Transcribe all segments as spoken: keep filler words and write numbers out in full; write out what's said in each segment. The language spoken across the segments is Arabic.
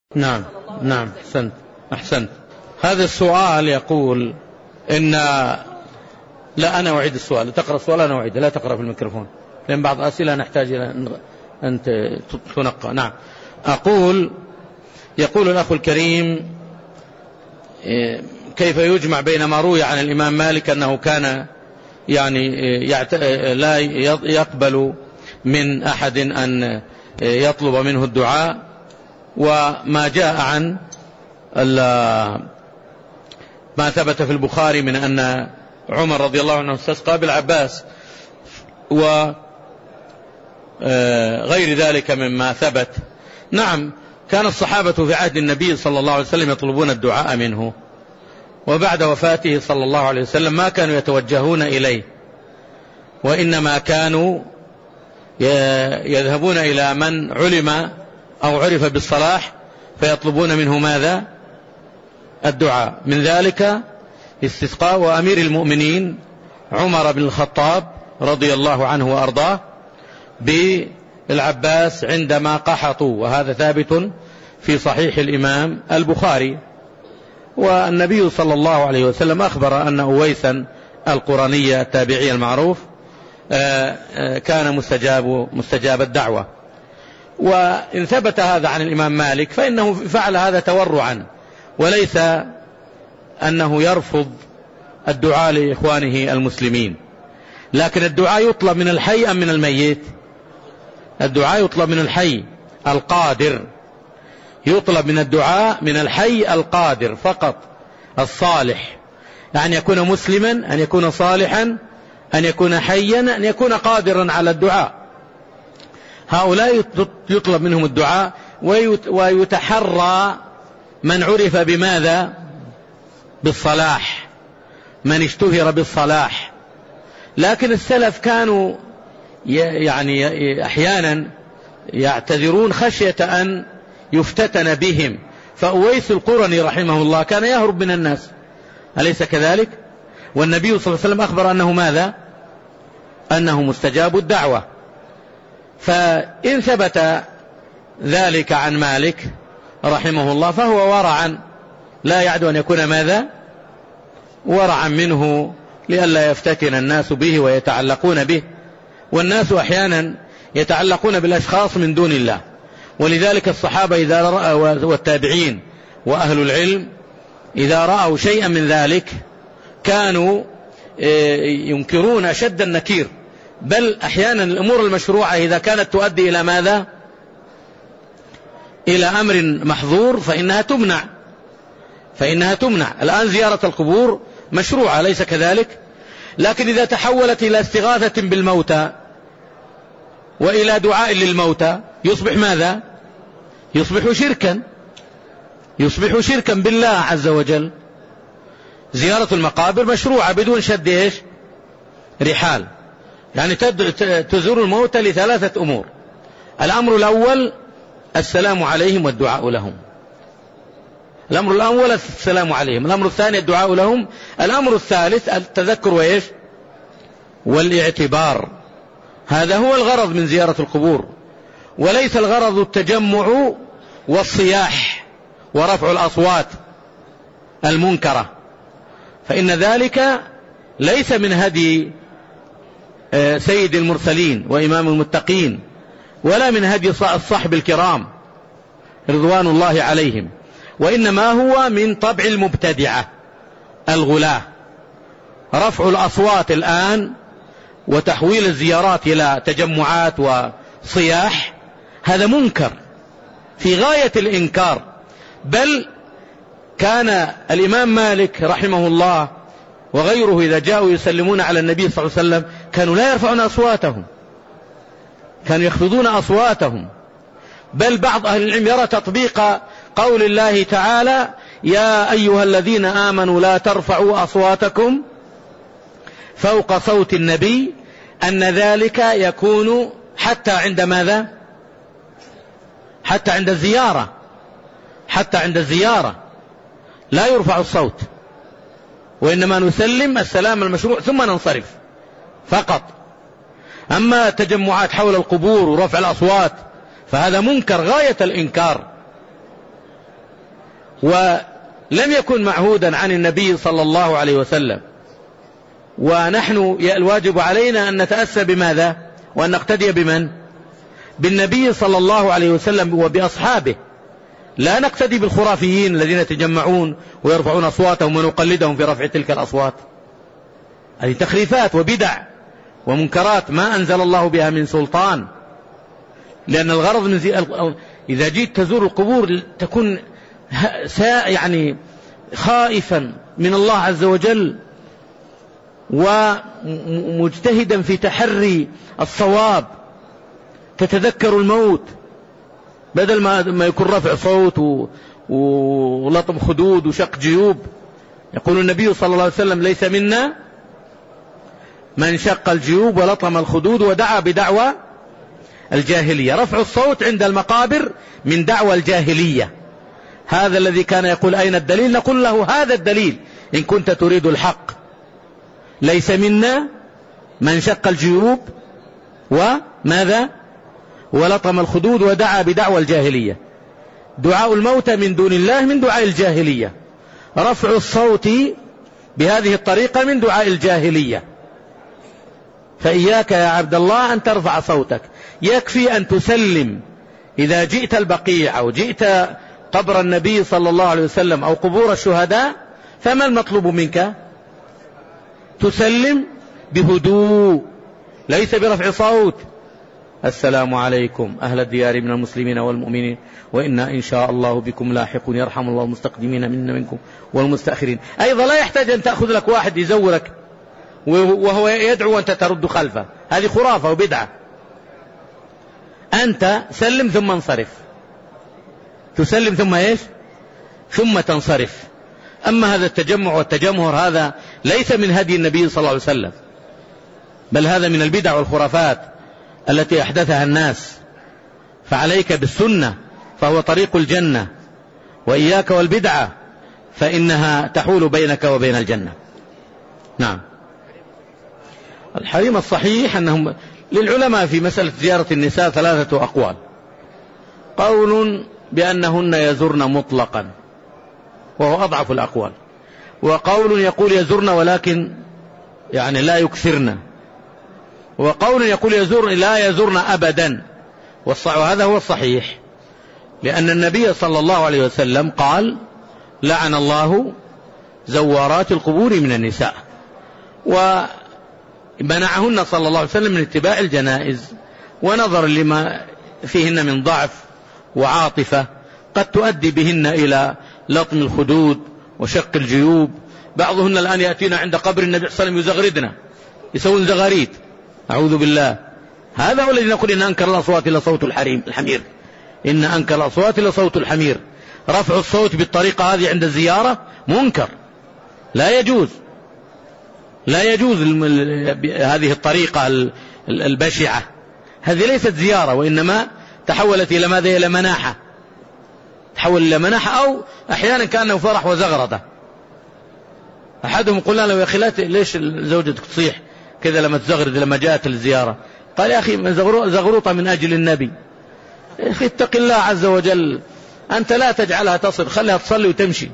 نعم نعم أحسنت أحسنت. هذا السؤال يقول إن لا أنا أعيد السؤال، تقرأ السؤال أنا أعيد، لا تقرأ في الميكروفون لأن بعض الأسئلة نحتاج إلى أن تنقى. نعم أقول يقول الأخ الكريم كيف يجمع بين ما روي عن الإمام مالك أنه كان يعني لا يقبل من أحد أن يطلب منه الدعاء، وما جاء عن ما ثبت في البخاري من أن عمر رضي الله عنه استسقى بالعباس وغير ذلك مما ثبت. نعم كان الصحابة في عهد النبي صلى الله عليه وسلم يطلبون الدعاء منه، وبعد وفاته صلى الله عليه وسلم ما كانوا يتوجهون إليه، وإنما كانوا يذهبون إلى من علم أو عرف بالصلاح فيطلبون منه ماذا؟ الدعاء. من ذلك استسقاء وأمير المؤمنين عمر بن الخطاب رضي الله عنه وأرضاه بالعباس عندما قحطوا، وهذا ثابت في صحيح الإمام البخاري. والنبي صلى الله عليه وسلم أخبر أن أويسا القرني التابعي المعروف كان مستجاب مستجاب الدعوة. وإن ثبت هذا عن الإمام مالك فإنه فعل هذا تورعا، وليس أنه يرفض الدعاء لإخوانه المسلمين. لكن الدعاء يطلب من الحي أم من الميت؟ الدعاء يطلب من الحي القادر، يطلب من الدعاء من الحي القادر فقط الصالح، يعني يكون مسلما، أن يكون صالحا، أن يكون حيا، أن يكون قادرا على الدعاء. هؤلاء يطلب منهم الدعاء، ويتحرى من عرف بماذا؟ بالصلاح، من اشتهر بالصلاح. لكن السلف كانوا يعني أحيانا يعتذرون خشية أن يفتتن بهم، فأويس القرني رحمه الله كان يهرب من الناس، أليس كذلك؟ والنبي صلى الله عليه وسلم أخبر أنه ماذا؟ أنه مستجاب الدعوة. فإن ثبت ذلك عن مالك رحمه الله فهو ورعا، لا يعدو أن يكون ماذا؟ ورعا منه، لئلا يفتتن الناس به ويتعلقون به. والناس أحيانا يتعلقون بالأشخاص من دون الله، ولذلك الصحابة إذا رأوا والتابعين وأهل العلم إذا رأوا شيئا من ذلك كانوا ينكرون أشد النكير، بل أحيانا الأمور المشروعة إذا كانت تؤدي إلى ماذا؟ إلى أمر محظور فإنها تمنع فإنها تمنع. الآن زيارة القبور مشروعة، ليس كذلك؟ لكن إذا تحولت إلى استغاثة بالموتى وإلى دعاء للموتى يصبح ماذا؟ يصبح شركا، يصبح شركا بالله عز وجل. زيارة المقابر مشروعة بدون شد إيش؟ رحال، يعني تزور الموتى لثلاثة أمور. الأمر الأول السلام عليهم والدعاء لهم، الأمر الأول السلام عليهم، الأمر الثاني الدعاء لهم، الأمر الثالث التذكر وإيش؟ والاعتبار. هذا هو الغرض من زيارة القبور، وليس الغرض التجمع والصياح ورفع الأصوات المنكرة، فإن ذلك ليس من هدي سيد المرسلين وإمام المتقين، ولا من هدي الصحب الكرام رضوان الله عليهم، وإنما هو من طبع المبتدعة الغلاة. رفع الأصوات الآن وتحويل الزيارات إلى تجمعات وصياح هذا منكر في غاية الإنكار. بل كان الإمام مالك رحمه الله وغيره إذا جاءوا يسلمون على النبي صلى الله عليه وسلم كانوا لا يرفعون أصواتهم، كانوا يخفضون أصواتهم. بل بعض أهل العلم يرى تطبيق قول الله تعالى يا أيها الذين آمنوا لا ترفعوا أصواتكم فوق صوت النبي، أن ذلك يكون حتى عند ماذا؟ حتى عند الزيارة، حتى عند الزيارة لا يرفع الصوت، وإنما نسلم السلام المشروع ثم ننصرف فقط. أما تجمعات حول القبور ورفع الأصوات فهذا منكر غاية الإنكار. ولم يكن معهودا عن النبي صلى الله عليه وسلم. ونحن الواجب علينا أن نتأسى بماذا؟ وأن نقتدي بمن؟ بالنبي صلى الله عليه وسلم وبأصحابه، لا نقتدي بالخرافيين الذين يتجمعون ويرفعون أصواتهم ونقلدهم في رفع تلك الأصوات. هذه تخريفات وبدع ومنكرات ما أنزل الله بها من سلطان. لأن الغرض من زي... إذا جيت تزور القبور تكون يعني خائفا من الله عز وجل ومجتهدا في تحري الصواب، تتذكر الموت بدل ما يكون رفع صوت ولطم خدود وشق جيوب. يقول النبي صلى الله عليه وسلم: ليس منا من شق الجيوب ولطم الخدود ودعا بدعوى الجاهلية. رفع الصوت عند المقابر من دعوى الجاهلية. هذا الذي كان يقول: أين الدليل؟ نقول له: هذا الدليل إن كنت تريد الحق. ليس منا من شق الجيوب وماذا؟ ولطم الخدود ودعا بدعوى الجاهلية. دعاء الموتى من دون الله من دعاء الجاهلية. رفع الصوت بهذه الطريقة من دعاء الجاهلية. فإياك يا عبد الله أن ترفع صوتك، يكفي أن تسلم. إذا جئت البقيع أو جئت قبر النبي صلى الله عليه وسلم أو قبور الشهداء، فما المطلوب منك؟ تسلم بهدوء، ليس برفع صوت. السلام عليكم أهل الديار من المسلمين والمؤمنين وإنا إن شاء الله بكم لاحقون، يرحم الله المستقدمين منا منكم والمستأخرين. أيضا لا يحتاج أن تأخذ لك واحد يزورك وهو يدعو وأنت ترد خلفه، هذه خرافة وبدعة. أنت سلم ثم انصرف، تسلم ثم إيش؟ ثم تنصرف. أما هذا التجمع والتجمهر هذا ليس من هدي النبي صلى الله عليه وسلم، بل هذا من البدع والخرافات التي أحدثها الناس. فعليك بالسنة فهو طريق الجنة، وإياك والبدعة فإنها تحول بينك وبين الجنة. نعم. الحريم الصحيح أنهم للعلماء في مسألة زيارة النساء ثلاثة أقوال. قول بأنهن يزرن مطلقا وهو أضعف الأقوال، وقول يقول يزرن ولكن يعني لا يكثرن، وقول يقول يزرن لا يزرن أبدا. وهذا هو الصحيح، لأن النبي صلى الله عليه وسلم قال: لعن الله زوارات القبور من النساء، ومنعهن صلى الله عليه وسلم من اتباع الجنائز، ونظر لما فيهن من ضعف وعاطفة قد تؤدي بهن إلى لطم الخدود وشق الجيوب. بعضهن الآن يأتينا عند قبر النبي صلى الله عليه وسلم يزغردنا، يسوون زغاريد، أعوذ بالله. هذا هو الذي نقول إن أنكر الأصوات إلى صوت الحريم الحمير، إن أنكر الأصوات إلى صوت الحمير. رفع الصوت بالطريقة هذه عند الزيارة منكر، لا يجوز، لا يجوز هذه الطريقة البشعة. هذه ليست زيارة، وإنما تحولت إلى ماذا؟ إلى مناحة، تحول إلى مناحة، أو أحيانا كأنه فرح وزغرده. أحدهم قلنا له: يا أخي ليش زوجتك تصيح كذا لما تزغرد لما جاءت الزيارة؟ قال: يا أخي زغروطة من أجل النبي. يا أخي اتق الله عز وجل، أنت لا تجعلها تصل، خليها تصلي وتمشي،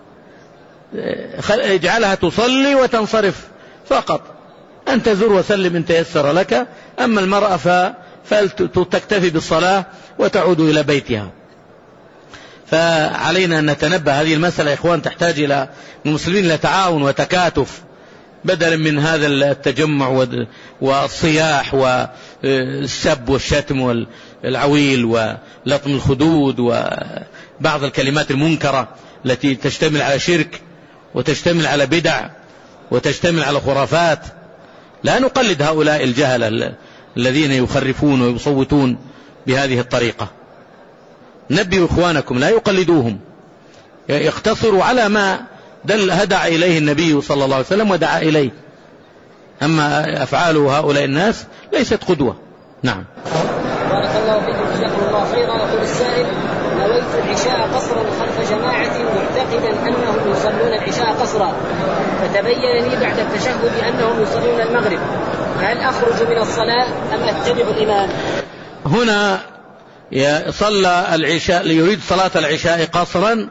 اجعلها تصلي وتنصرف فقط. أنت زر وسلم إن تيسر لك، أما المرأة فلتكتفي بالصلاة وتعود إلى بيتها. فعلينا أن نتنبه. هذه المسألة يا إخوان تحتاج إلى المسلمين إلى تعاون وتكاتف، بدلا من هذا التجمع والصياح والسب والشتم والعويل ولطم الخدود وبعض الكلمات المنكرة التي تشتمل على شرك وتشتمل على بدع وتشتمل على خرافات. لا نقلد هؤلاء الجهل الذين يخرفون ويصوتون بهذه الطريقة. نبهوا إخوانكم لا يقلدوهم، يقتصروا على ما دل هدع إليه النبي صلى الله عليه وسلم ودعا إليه. أما أفعال هؤلاء الناس ليست قدوة. نعم. بارك الله فيكم، جزاكم الله خيرا. يقول السائل: نويت العشاء قصرا خلف جماعة معتقدا أنهم يصلون العشاء قصرا، فتبين لي بعد التشهد أنهم يصلون المغرب، هل أخرج من الصلاة أم أتبع الإمام؟ هنا صلى العشاء، يريد صلاة العشاء قصرا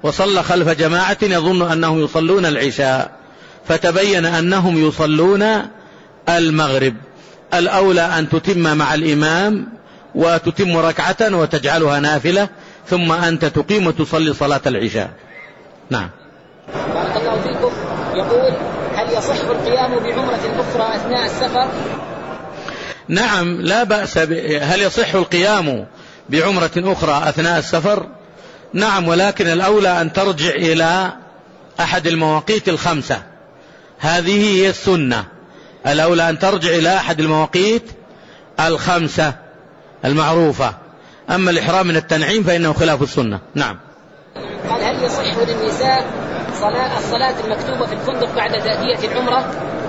وصلى خلف جماعة يظن أنهم يصلون العشاء، فتبين أنهم يصلون المغرب. الأولى أن تتم مع الإمام وتتم ركعة وتجعلها نافلة، ثم أنت تقيم وتصلي صلاة العشاء. نعم. بارك الله فيكم. يقول: هل يصح القيام بعمرة أخرى أثناء السفر؟ نعم لا بأس. هل يصح القيام بعمرة أخرى أثناء السفر؟ نعم، ولكن الأولى أن ترجع إلى أحد المواقيت الخمسة، هذه هي السنة. الأولى أن ترجع إلى أحد المواقيت الخمسة المعروفة. أما الإحرام من التنعيم فإنه خلاف السنة. نعم. قال: هل يصح للنساء صلاة الصلاة المكتوبة في الفندق بعد تأدية العمرة؟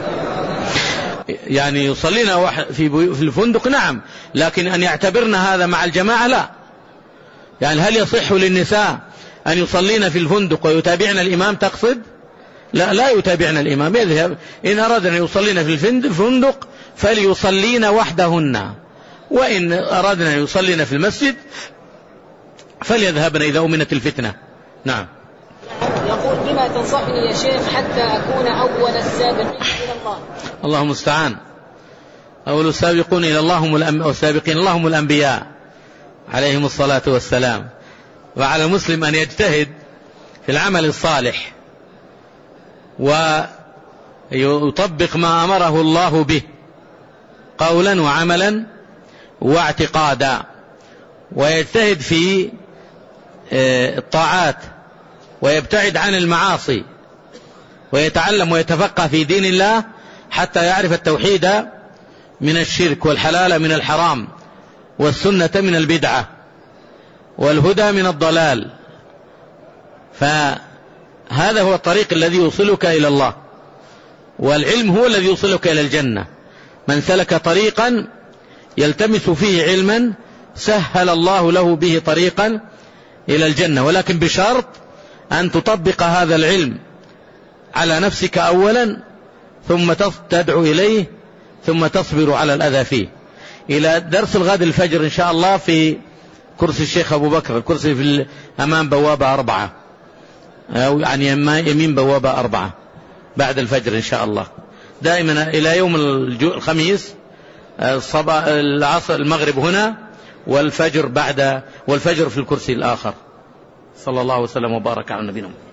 يعني يصلين في الفندق نعم، لكن أن يعتبرن هذا مع الجماعة لا. يعني هل يصح للنساء أن يصلين في الفندق ويتابعن الإمام تقصد؟ لا، لا يتابعن الإمام، يذهب. إن أردنا أن يصلين في الفندق فليصلين وحدهن، وإن أردنا أن يصلين في المسجد فليذهبن إذا أمنت الفتنة. نعم. يقول: بما تنصحني يا شيخ حتى أكون أول السابقين إلى الله؟ الله المستعان. أول السابقون إلى الله هم السابقين اللهم الأنبياء عليهم الصلاة والسلام. وعلى المسلم أن يجتهد في العمل الصالح ويطبق ما أمره الله به قولا وعملا واعتقادا، ويجتهد في الطاعات ويبتعد عن المعاصي، ويتعلم ويتفقه في دين الله حتى يعرف التوحيد من الشرك، والحلال من الحرام، والسنة من البدعة، والهدى من الضلال. فهذا هو الطريق الذي يوصلك إلى الله، والعلم هو الذي يوصلك إلى الجنة. من سلك طريقا يلتمس فيه علما سهل الله له به طريقا إلى الجنة، ولكن بشرط أن تطبق هذا العلم على نفسك أولا، ثم تدعو إليه، ثم تصبر على الأذى فيه. إلى درس الغد الفجر إن شاء الله في كرسي الشيخ أبو بكر، الكرسي في أمام بوابة أربعة، أو يعني يمين بوابة أربعة بعد الفجر إن شاء الله. دائما إلى يوم الخميس الصباح العصر المغرب هنا، والفجر بعد والفجر في الكرسي الآخر. صلى الله وسلم وبارك على نبينا.